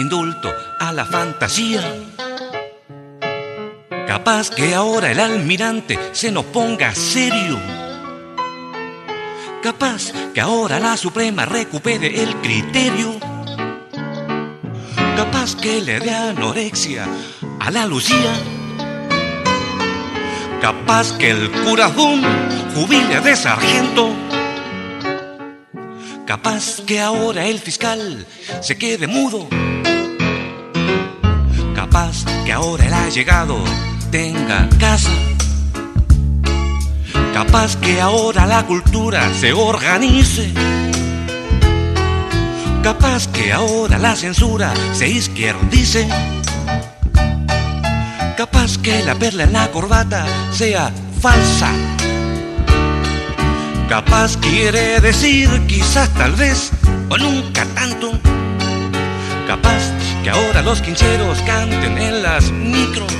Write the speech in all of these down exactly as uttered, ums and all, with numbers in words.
indulto a la fantasía. Capaz que ahora el almirante se nos ponga serio. Capaz que ahora la Suprema recupere el criterio. Capaz que le dé anorexia a la Lucía. Capaz que el curazón jubile de sargento. Capaz que ahora el fiscal se quede mudo. Capaz que ahora el allegado tenga casa. Capaz que ahora la cultura se organice. Capaz que ahora la censura se izquierdice. Capaz que la perla en la corbata sea falsa. Capaz quiere decir quizás, tal vez, o nunca tanto. Capaz que ahora los quincheros canten en las micros.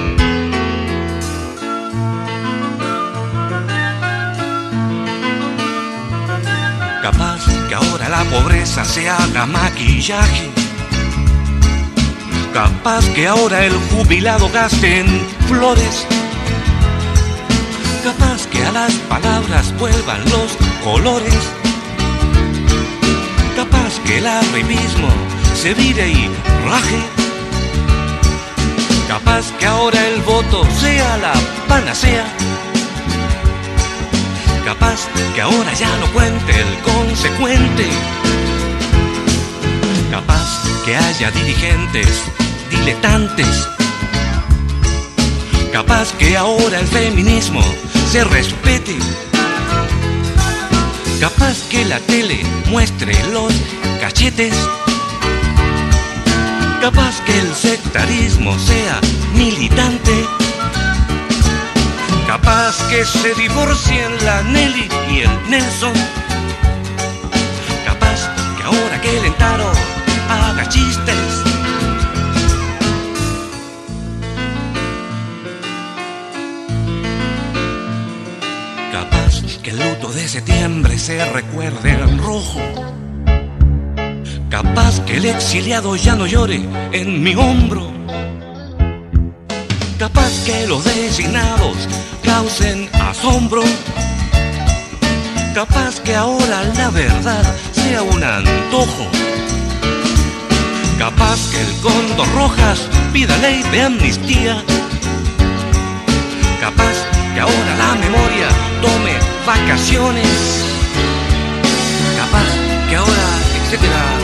Capaz que ahora la pobreza se haga maquillaje. Capaz que ahora el jubilado gaste en flores. Capaz que a las palabras vuelvan los colores. Capaz que el arribismo se vire y raje. Capaz que ahora el voto sea la panacea. Capaz que ahora ya no cuente el consecuente. Capaz que haya dirigentes diletantes. Capaz que ahora el feminismo se respete. Capaz que la tele muestre los cachetes. Capaz que el sectarismo sea militante. Capaz que se divorcien la Nelly y el Nelson. Capaz que ahora que el Entaro haga chistes. Capaz que el luto de septiembre se recuerde en rojo. Capaz que el exiliado ya no llore en mi hombro. Capaz que los designados causen asombro. Capaz que ahora la verdad sea un antojo. Capaz que el Cóndor Rojas pida ley de amnistía. Capaz que ahora la memoria tome vacaciones. Capaz que ahora, etcétera.